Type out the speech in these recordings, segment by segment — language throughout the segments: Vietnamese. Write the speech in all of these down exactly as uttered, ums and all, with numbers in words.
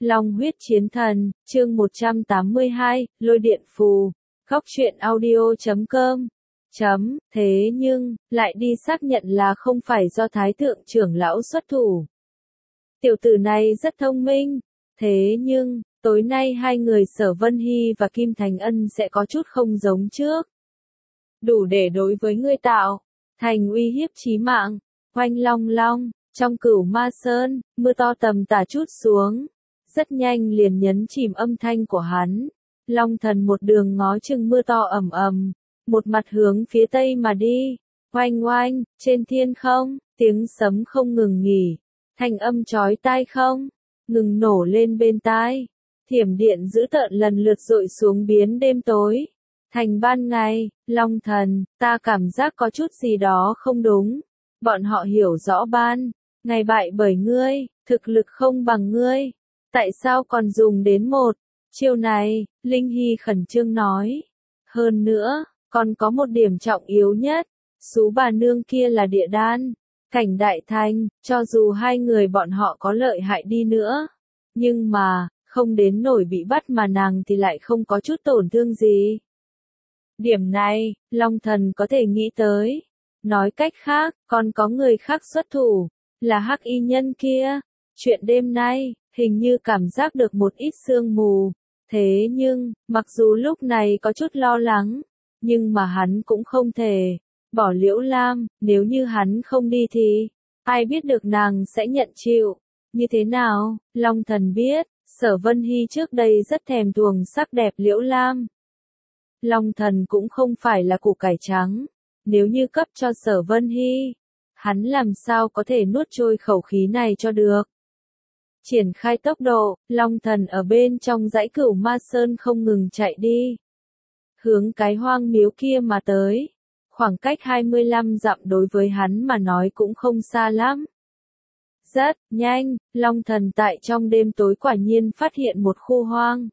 Long huyết chiến thần, chương một trăm tám mươi hai, lôi điện phù, góc truyện audio chấm com. Chấm, thế nhưng, lại đi xác nhận là không phải do Thái thượng trưởng lão xuất thủ. Tiểu tử này rất thông minh, thế nhưng, tối nay hai người Sở Vân Hy và Kim Thành Ân sẽ có chút không giống trước. Đủ để đối với ngươi tạo thành uy hiếp chí mạng. Oanh long long, trong Cửu Ma Sơn, mưa to tầm tả chút xuống. Rất nhanh liền nhấn chìm âm thanh của hắn. Long thần một đường ngó chừng mưa to ầm ầm, một mặt hướng phía tây mà đi. Oanh oanh, trên thiên không, tiếng sấm không ngừng nghỉ. Thanh âm chói tai không ngừng nổ lên bên tai. Thiểm điện dữ tợn lần lượt dội xuống biến đêm tối thành ban ngày. Long thần, ta cảm giác có chút gì đó không đúng. Bọn họ hiểu rõ ban ngày bại bởi ngươi, thực lực không bằng ngươi. Tại sao còn dùng đến một chiêu này? Linh Hy khẩn trương nói. Hơn nữa, còn có một điểm trọng yếu nhất. Sú bà nương kia là địa đan cảnh đại thành, cho dù hai người bọn họ có lợi hại đi nữa. Nhưng mà, không đến nổi bị bắt mà nàng thì lại không có chút tổn thương gì. Điểm này, Long thần có thể nghĩ tới. Nói cách khác, còn có người khác xuất thủ, là hắc y nhân kia. Chuyện đêm nay, hình như cảm giác được một ít sương mù. Thế nhưng, mặc dù lúc này có chút lo lắng, nhưng mà hắn cũng không thể bỏ Liễu Lam. Nếu như hắn không đi thì, ai biết được nàng sẽ nhận chịu như thế nào. Long thần biết, Sở Vân Hy trước đây rất thèm thuồng sắc đẹp Liễu Lam. Long thần cũng không phải là củ cải trắng. Nếu như cấp cho Sở Vân Hy, hắn làm sao có thể nuốt trôi khẩu khí này cho được. Triển khai tốc độ, Long thần ở bên trong dãy Cửu Ma Sơn không ngừng chạy đi. Hướng cái hoang miếu kia mà tới. Khoảng cách hai mươi lăm dặm đối với hắn mà nói cũng không xa lắm. Rất nhanh, Long thần tại trong đêm tối quả nhiên phát hiện một khu hoang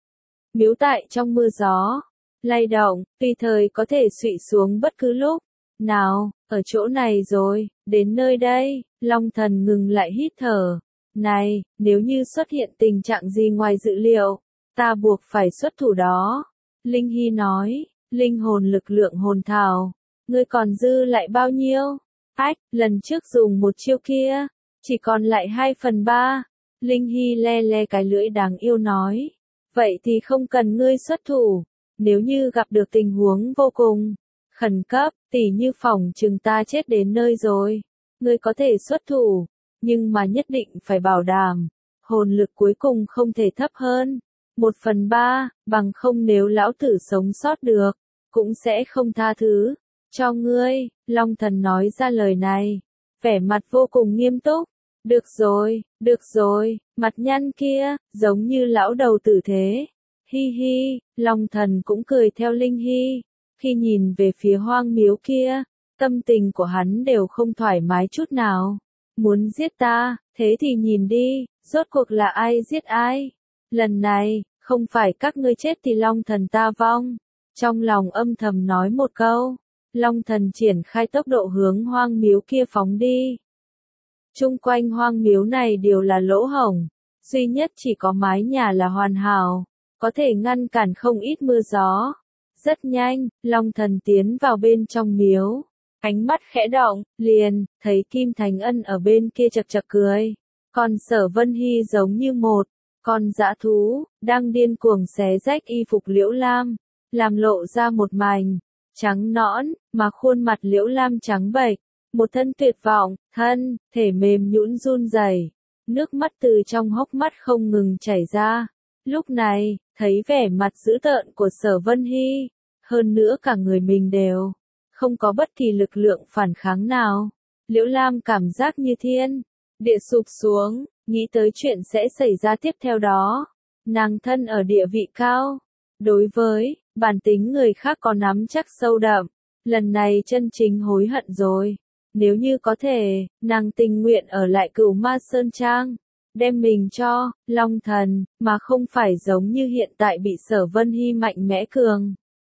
miếu tại trong mưa gió lay động, tùy thời có thể xụy xuống bất cứ lúc nào. Ở chỗ này rồi, đến nơi đây. Long thần ngừng lại hít thở. Này, nếu như xuất hiện tình trạng gì ngoài dự liệu, ta buộc phải xuất thủ đó. Linh Hy nói, linh hồn lực lượng hồn thảo, ngươi còn dư lại bao nhiêu? Ách, lần trước dùng một chiêu kia, chỉ còn lại hai phần ba. Linh Hy le le cái lưỡi đáng yêu nói, vậy thì không cần ngươi xuất thủ. Nếu như gặp được tình huống vô cùng khẩn cấp, tỉ như phỏng chừng ta chết đến nơi rồi, ngươi có thể xuất thủ, nhưng mà nhất định phải bảo đảm hồn lực cuối cùng không thể thấp hơn một phần ba, bằng không nếu lão tử sống sót được, cũng sẽ không tha thứ cho ngươi. Long thần nói ra lời này, vẻ mặt vô cùng nghiêm túc. Được rồi, được rồi, mặt nhăn kia, giống như lão đầu tử thế. Hi hi, Long thần cũng cười theo Linh Hy. Khi nhìn về phía hoang miếu kia, tâm tình của hắn đều không thoải mái chút nào. Muốn giết ta, thế thì nhìn đi, rốt cuộc là ai giết ai. Lần này, không phải các ngươi chết thì Long thần ta vong. Trong lòng âm thầm nói một câu, Long thần triển khai tốc độ hướng hoang miếu kia phóng đi. Chung quanh hoang miếu này đều là lỗ hổng, duy nhất chỉ có mái nhà là hoàn hảo, có thể ngăn cản không ít mưa gió. Rất nhanh, Long thần tiến vào bên trong miếu, ánh mắt khẽ động, liền thấy Kim Thành Ân ở bên kia chật chật cười. Còn Sở Vân Hy giống như một con dã thú, đang điên cuồng xé rách y phục Liễu Lam, làm lộ ra một mảnh trắng nõn, mà khuôn mặt Liễu Lam trắng bệch, một thân tuyệt vọng, thân thể mềm nhũn run rẩy, nước mắt từ trong hốc mắt không ngừng chảy ra. Lúc này, thấy vẻ mặt dữ tợn của Sở Vân Hy, hơn nữa cả người mình đều không có bất kỳ lực lượng phản kháng nào. Liễu Lam cảm giác như thiên địa sụp xuống, nghĩ tới chuyện sẽ xảy ra tiếp theo đó. Nàng thân ở địa vị cao, đối với bản tính người khác có nắm chắc sâu đậm, lần này chân chính hối hận rồi. Nếu như có thể, nàng tình nguyện ở lại Cửu Ma Sơn Trang, đem mình cho Long thần, mà không phải giống như hiện tại bị Sở Vân Hy mạnh mẽ cường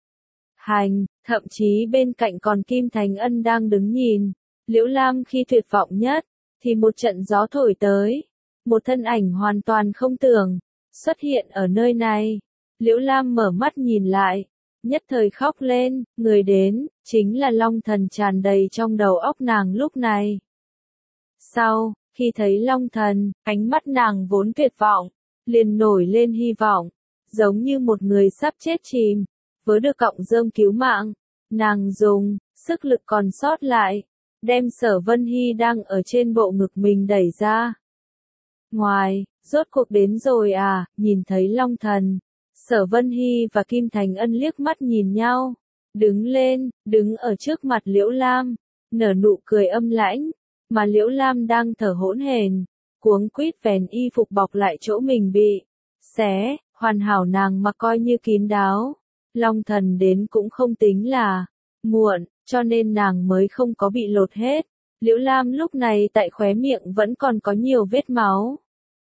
hành. Thậm chí bên cạnh còn Kim Thành Ân đang đứng nhìn. Liễu Lam khi tuyệt vọng nhất, thì một trận gió thổi tới, một thân ảnh hoàn toàn không tưởng, xuất hiện ở nơi này. Liễu Lam mở mắt nhìn lại, nhất thời khóc lên, người đến, chính là Long Thần tràn đầy trong đầu óc nàng lúc này. Sau, khi thấy Long Thần, ánh mắt nàng vốn tuyệt vọng, liền nổi lên hy vọng, giống như một người sắp chết chìm, với được cọng rơm cứu mạng, nàng dùng sức lực còn sót lại, đem Sở Vân Hy đang ở trên bộ ngực mình đẩy ra. Ngoài, rốt cuộc đến rồi à, nhìn thấy Long Thần, Sở Vân Hy và Kim Thành Ân liếc mắt nhìn nhau, đứng lên, đứng ở trước mặt Liễu Lam, nở nụ cười âm lãnh, mà Liễu Lam đang thở hổn hển, cuống quýt vén y phục bọc lại chỗ mình bị xé, hoàn hảo nàng mà coi như kín đáo. Long Thần đến cũng không tính là muộn, cho nên nàng mới không có bị lột hết. Liễu Lam lúc này tại khóe miệng vẫn còn có nhiều vết máu.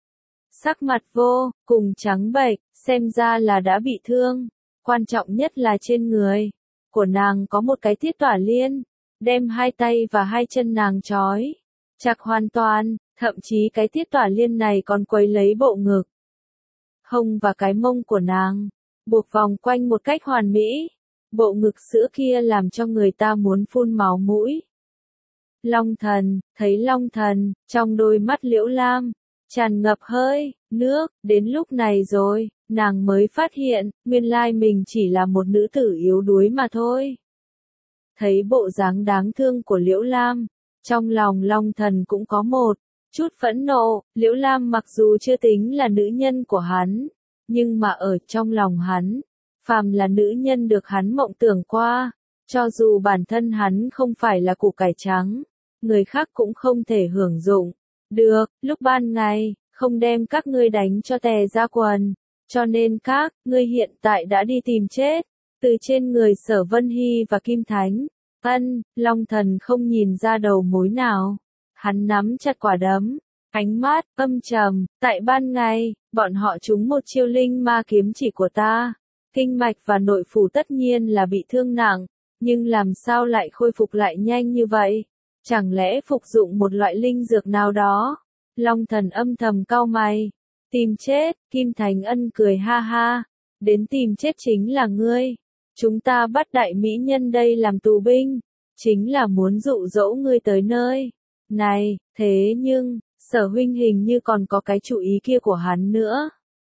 Sắc mặt vô cùng trắng bệch, xem ra là đã bị thương. Quan trọng nhất là trên người của nàng có một cái thiết tỏa liên, đem hai tay và hai chân nàng trói chặt hoàn toàn, thậm chí cái thiết tỏa liên này còn quấy lấy bộ ngực, hông và cái mông của nàng, buộc vòng quanh một cách hoàn mỹ. Bộ ngực sữa kia làm cho người ta muốn phun máu mũi. Long Thần, thấy Long Thần, trong đôi mắt Liễu Lam tràn ngập hơi nước, đến lúc này rồi, nàng mới phát hiện, nguyên lai mình chỉ là một nữ tử yếu đuối mà thôi. Thấy bộ dáng đáng thương của Liễu Lam, trong lòng Long Thần cũng có một chút phẫn nộ. Liễu Lam mặc dù chưa tính là nữ nhân của hắn, nhưng mà ở trong lòng hắn, phàm là nữ nhân được hắn mộng tưởng qua, cho dù bản thân hắn không phải là củ cải trắng, người khác cũng không thể hưởng dụng được. Lúc ban ngày, không đem các ngươi đánh cho tè ra quần, cho nên các ngươi hiện tại đã đi tìm chết. Từ trên người Sở Vân Hy và Kim Thánh Ân, Long Thần không nhìn ra đầu mối nào. Hắn nắm chặt quả đấm, ánh mắt âm trầm, tại ban ngày, bọn họ trúng một chiêu linh ma kiếm chỉ của ta. Kinh mạch và nội phủ tất nhiên là bị thương nặng, nhưng làm sao lại khôi phục lại nhanh như vậy? Chẳng lẽ phục dụng một loại linh dược nào đó? Long Thần âm thầm cau mày. Tìm chết, Kim Thành Ân cười ha ha. Đến tìm chết chính là ngươi. Chúng ta bắt đại mỹ nhân đây làm tù binh, chính là muốn dụ dỗ ngươi tới nơi này. Thế nhưng, Sở huynh hình như còn có cái chủ ý kia của hắn nữa.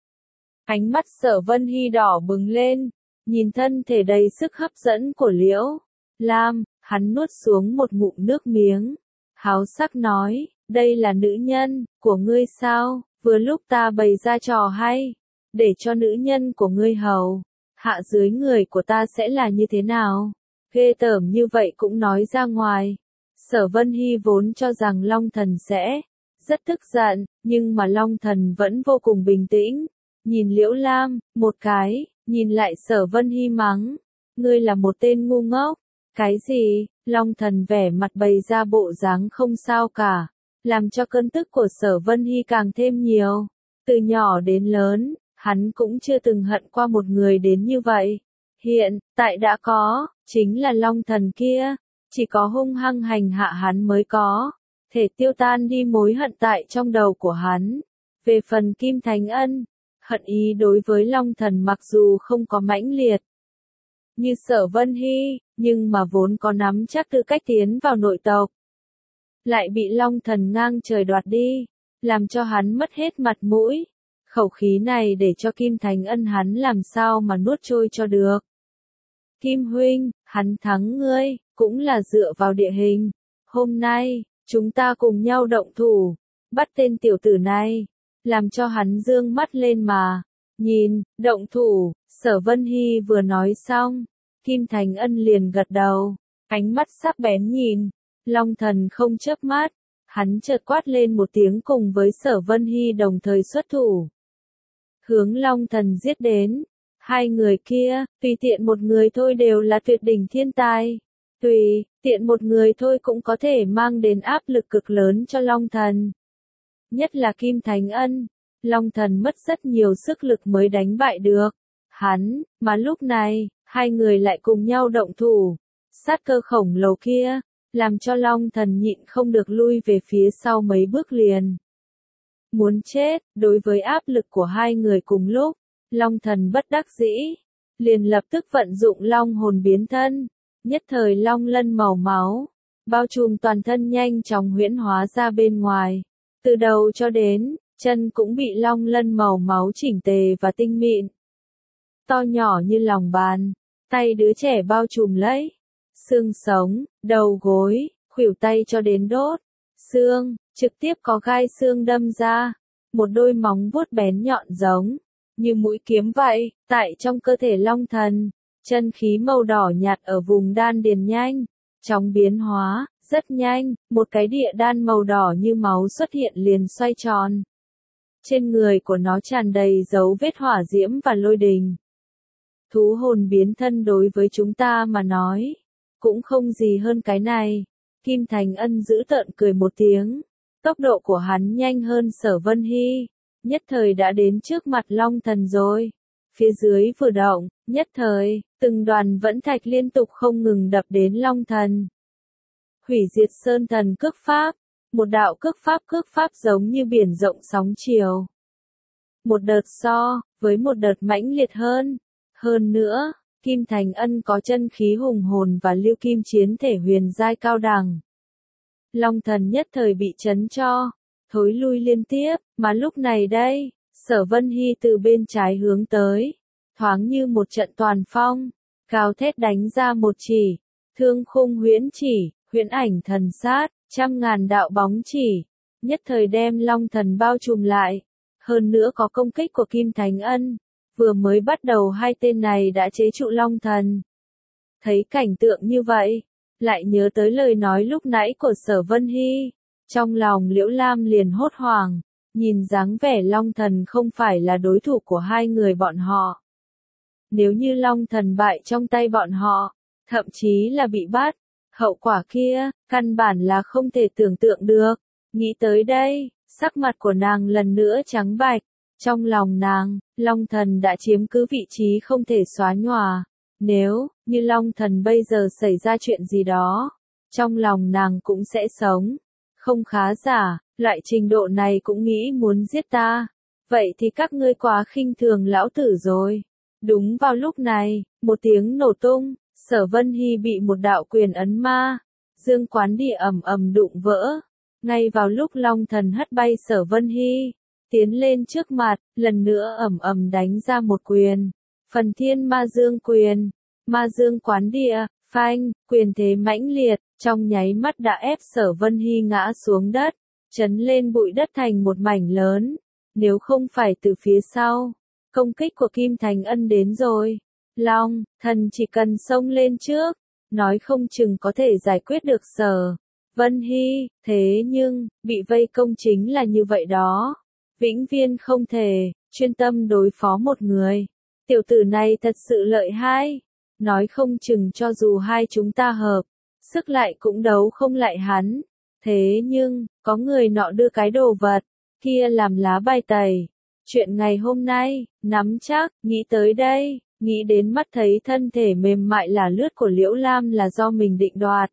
Ánh mắt Sở Vân Hy đỏ bừng lên, nhìn thân thể đầy sức hấp dẫn của Liễu Lam, hắn nuốt xuống một ngụm nước miếng, háo sắc nói, đây là nữ nhân của ngươi sao? Vừa lúc ta bày ra trò hay, để cho nữ nhân của ngươi hầu hạ dưới người của ta sẽ là như thế nào? Ghê tởm như vậy cũng nói ra ngoài. Sở Vân Hy vốn cho rằng Long Thần sẽ rất tức giận, nhưng mà Long Thần vẫn vô cùng bình tĩnh. Nhìn Liễu Lam, một cái, nhìn lại Sở Vân Hy mắng. Ngươi là một tên ngu ngốc. Cái gì? Long Thần vẻ mặt bày ra bộ dáng không sao cả, làm cho cơn tức của Sở Vân Hy càng thêm nhiều. Từ nhỏ đến lớn, hắn cũng chưa từng hận qua một người đến như vậy. Hiện tại đã có, chính là Long Thần kia, chỉ có hung hăng hành hạ hắn mới có thể tiêu tan đi mối hận tại trong đầu của hắn. Về phần Kim Thành Ân, hận ý đối với Long Thần mặc dù không có mãnh liệt như Sở Vân Hy, nhưng mà vốn có nắm chắc tư cách tiến vào nội tộc, lại bị Long Thần ngang trời đoạt đi, làm cho hắn mất hết mặt mũi. Khẩu khí này để cho Kim Thành Ân hắn làm sao mà nuốt trôi cho được. Kim huynh, hắn thắng ngươi, cũng là dựa vào địa hình. Hôm nay, chúng ta cùng nhau động thủ, bắt tên tiểu tử này, làm cho hắn dương mắt lên mà. Nhìn, động thủ, Sở Vân Hy vừa nói xong, Kim Thành Ân liền gật đầu, ánh mắt sắc bén nhìn. Long Thần không chớp mắt, hắn chợt quát lên một tiếng cùng với Sở Vân Hy đồng thời xuất thủ. Hướng Long Thần giết đến. Hai người kia, tùy tiện một người thôi đều là tuyệt đỉnh thiên tài. Tùy tiện một người thôi cũng có thể mang đến áp lực cực lớn cho Long Thần. Nhất là Kim Thành Ân, Long Thần mất rất nhiều sức lực mới đánh bại được hắn, mà lúc này, hai người lại cùng nhau động thủ. Sát cơ khổng lồ kia, làm cho Long Thần nhịn không được lui về phía sau mấy bước liền. Muốn chết, đối với áp lực của hai người cùng lúc, Long Thần bất đắc dĩ, liền lập tức vận dụng long hồn biến thân, nhất thời long lân màu máu, bao trùm toàn thân nhanh chóng huyễn hóa ra bên ngoài, từ đầu cho đến chân cũng bị long lân màu máu chỉnh tề và tinh mịn. To nhỏ như lòng bàn, tay đứa trẻ bao trùm lấy, xương sống, đầu gối, khuỷu tay cho đến đốt, xương, trực tiếp có gai xương đâm ra, một đôi móng vuốt bén nhọn giống như mũi kiếm vậy, tại trong cơ thể Long Thần, chân khí màu đỏ nhạt ở vùng đan điền nhanh, chóng biến hóa, rất nhanh, một cái địa đan màu đỏ như máu xuất hiện liền xoay tròn. Trên người của nó tràn đầy dấu vết hỏa diễm và lôi đình. Thú hồn biến thân đối với chúng ta mà nói, cũng không gì hơn cái này. Kim Thành Ân giữ tợn cười một tiếng, tốc độ của hắn nhanh hơn Sở Vân Hy, nhất thời đã đến trước mặt Long Thần rồi. Phía dưới vừa động, nhất thời, từng đoàn vẫn thạch liên tục không ngừng đập đến Long Thần. Hủy diệt sơn thần cước pháp, một đạo cước pháp cước pháp giống như biển rộng sóng chiều. Một đợt so, với một đợt mãnh liệt hơn. Hơn nữa, Kim Thành Ân có chân khí hùng hồn và lưu kim chiến thể huyền giai cao đẳng. Long Thần nhất thời bị chấn cho, thối lui liên tiếp, mà lúc này đây, Sở Vân Hy từ bên trái hướng tới, thoáng như một trận toàn phong, cao thét đánh ra một chỉ, thương khung huyễn chỉ, huyễn ảnh thần sát, trăm ngàn đạo bóng chỉ, nhất thời đem Long Thần bao trùm lại. Hơn nữa có công kích của Kim Thành Ân, vừa mới bắt đầu hai tên này đã chế trụ Long Thần. Thấy cảnh tượng như vậy, lại nhớ tới lời nói lúc nãy của Sở Vân Hy, trong lòng Liễu Lam liền hốt hoảng, nhìn dáng vẻ Long Thần không phải là đối thủ của hai người bọn họ. Nếu như Long Thần bại trong tay bọn họ, thậm chí là bị bắt, hậu quả kia, căn bản là không thể tưởng tượng được. Nghĩ tới đây, sắc mặt của nàng lần nữa trắng bạch, trong lòng nàng, Long Thần đã chiếm cứ vị trí không thể xóa nhòa. Nếu như Long Thần bây giờ xảy ra chuyện gì đó, trong lòng nàng cũng sẽ sống. Không khá giả, loại trình độ này cũng nghĩ muốn giết ta. Vậy thì các ngươi quá khinh thường lão tử rồi. Đúng vào lúc này, một tiếng nổ tung, Sở Vân Hy bị một đạo quyền ấn ma, dương quán địa ầm ầm đụng vỡ. Ngay vào lúc Long Thần hất bay Sở Vân Hy, tiến lên trước mặt, lần nữa ầm ầm đánh ra một quyền. Phần thiên ma dương quyền, ma dương quán địa, phanh, quyền thế mãnh liệt, trong nháy mắt đã ép Sở Vân Hy ngã xuống đất, chấn lên bụi đất thành một mảnh lớn. Nếu không phải từ phía sau, công kích của Kim Thành Ân đến rồi, Long Thần chỉ cần xông lên trước, nói không chừng có thể giải quyết được Sở Vân Hy, thế nhưng, bị vây công chính là như vậy đó. Vĩnh viên không thể, chuyên tâm đối phó một người. Tiểu tử này thật sự lợi hại, nói không chừng cho dù hai chúng ta hợp, sức lại cũng đấu không lại hắn. Thế nhưng, có người nọ đưa cái đồ vật, kia làm lá bài tẩy. Chuyện ngày hôm nay, nắm chắc, nghĩ tới đây, nghĩ đến mắt thấy thân thể mềm mại là lướt của Liễu Lam là do mình định đoạt.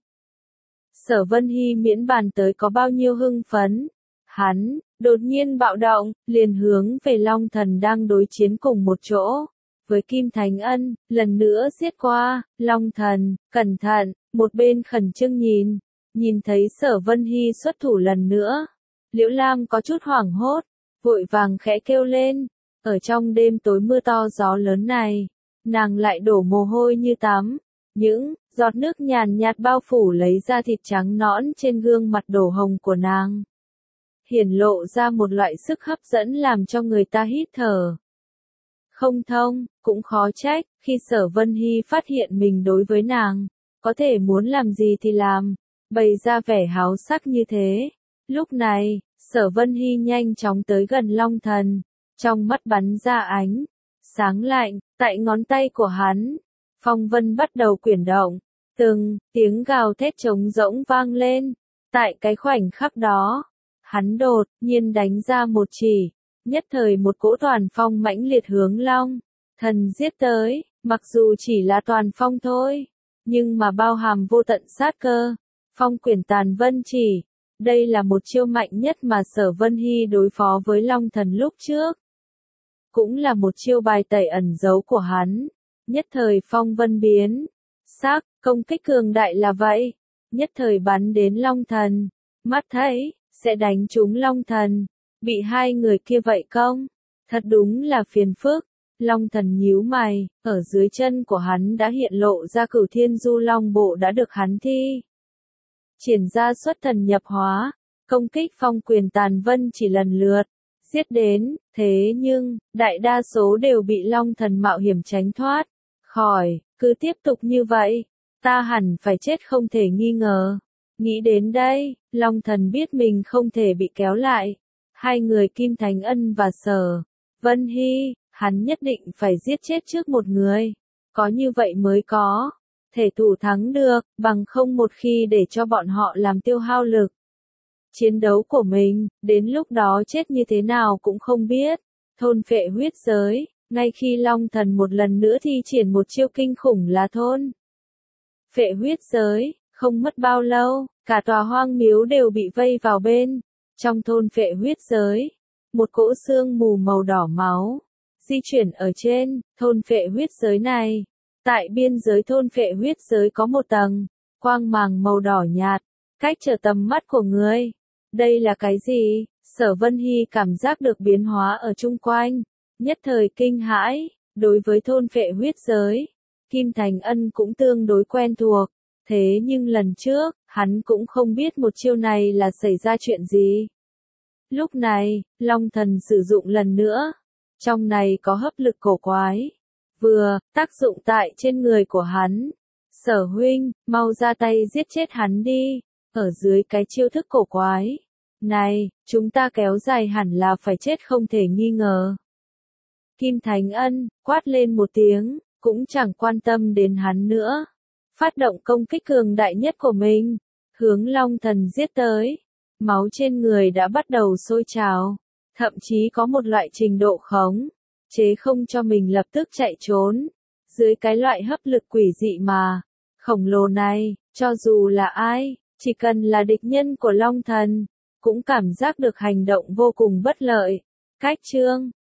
Sở Vân Hy miễn bàn tới có bao nhiêu hưng phấn. Hắn, đột nhiên bạo động, liền hướng về Long Thần đang đối chiến cùng một chỗ. Với Kim Thành Ân, lần nữa giết qua, Long Thần, cẩn thận, một bên khẩn trương nhìn, nhìn thấy Sở Vân Hy xuất thủ lần nữa. Liễu Lam có chút hoảng hốt, vội vàng khẽ kêu lên, ở trong đêm tối mưa to gió lớn này, nàng lại đổ mồ hôi như tắm, những giọt nước nhàn nhạt bao phủ lấy da thịt trắng nõn trên gương mặt đổ hồng của nàng. Hiển lộ ra một loại sức hấp dẫn làm cho người ta hít thở không thông, cũng khó trách, khi Sở Vân Hy phát hiện mình đối với nàng, có thể muốn làm gì thì làm, bày ra vẻ háo sắc như thế. Lúc này, Sở Vân Hy nhanh chóng tới gần Long Thần, trong mắt bắn ra ánh sáng lạnh, tại ngón tay của hắn, phong vân bắt đầu quyển động, từng tiếng gào thét trống rỗng vang lên, tại cái khoảnh khắc đó. Hắn đột nhiên đánh ra một chỉ, nhất thời một cỗ toàn phong mãnh liệt hướng Long Thần giết tới, mặc dù chỉ là toàn phong thôi, nhưng mà bao hàm vô tận sát cơ. Phong quyển tàn vân chỉ, Đây là một chiêu mạnh nhất mà Sở Vân Hy đối phó với Long Thần lúc trước. Cũng là một chiêu bài tẩy ẩn dấu của hắn. Nhất thời phong vân biến. Sắc, công kích cường đại là vậy. Nhất thời bắn đến Long Thần. Mắt thấy, sẽ đánh trúng Long Thần. Bị hai người kia vậy công. Thật đúng là phiền phức. Long Thần nhíu mày, ở dưới chân của hắn đã hiện lộ ra Cửu Thiên Du Long Bộ đã được hắn thi triển ra xuất thần nhập hóa, công kích phong quyền tàn vân chỉ lần lượt giết đến, thế nhưng đại đa số đều bị Long Thần mạo hiểm tránh thoát khỏi. Cứ tiếp tục như vậy, ta hẳn phải chết không thể nghi ngờ. Nghĩ đến đây, Long Thần biết mình không thể bị kéo lại. Hai người Kim Thành Ân và Sở Vân Hy, hắn nhất định phải giết chết trước một người. Có như vậy mới có thể thủ thắng được, bằng không một khi để cho bọn họ làm tiêu hao lực chiến đấu của mình, đến lúc đó chết như thế nào cũng không biết. Thôn phệ huyết giới, ngay khi Long Thần một lần nữa thi triển một chiêu kinh khủng là thôn phệ huyết giới, không mất bao lâu, cả tòa hoang miếu đều bị vây vào bên trong thôn phệ huyết giới. Một cỗ sương mù màu đỏ máu di chuyển ở trên thôn phệ huyết giới này. Tại biên giới thôn phệ huyết giới có một tầng quang màng màu đỏ nhạt, cách trở tầm mắt của người. Đây là cái gì? Sở Vân Hy cảm giác được biến hóa ở chung quanh, nhất thời kinh hãi. Đối với thôn phệ huyết giới, Kim Thành Ân cũng tương đối quen thuộc, thế nhưng lần trước, hắn cũng không biết một chiêu này là xảy ra chuyện gì. Lúc này, Long Thần sử dụng lần nữa, trong này có hấp lực cổ quái, vừa tác dụng tại trên người của hắn. Sở huynh, mau ra tay giết chết hắn đi. Ở dưới cái chiêu thức cổ quái này, chúng ta kéo dài hẳn là phải chết không thể nghi ngờ. Kim Thành Ân quát lên một tiếng, cũng chẳng quan tâm đến hắn nữa, phát động công kích cường đại nhất của mình, hướng Long Thần giết tới. Máu trên người đã bắt đầu sôi trào, thậm chí có một loại trình độ khống chế không cho mình lập tức chạy trốn. Dưới cái loại hấp lực quỷ dị mà khổng lồ này, cho dù là ai, chỉ cần là địch nhân của Long Thần, cũng cảm giác được hành động vô cùng bất lợi. Cách chương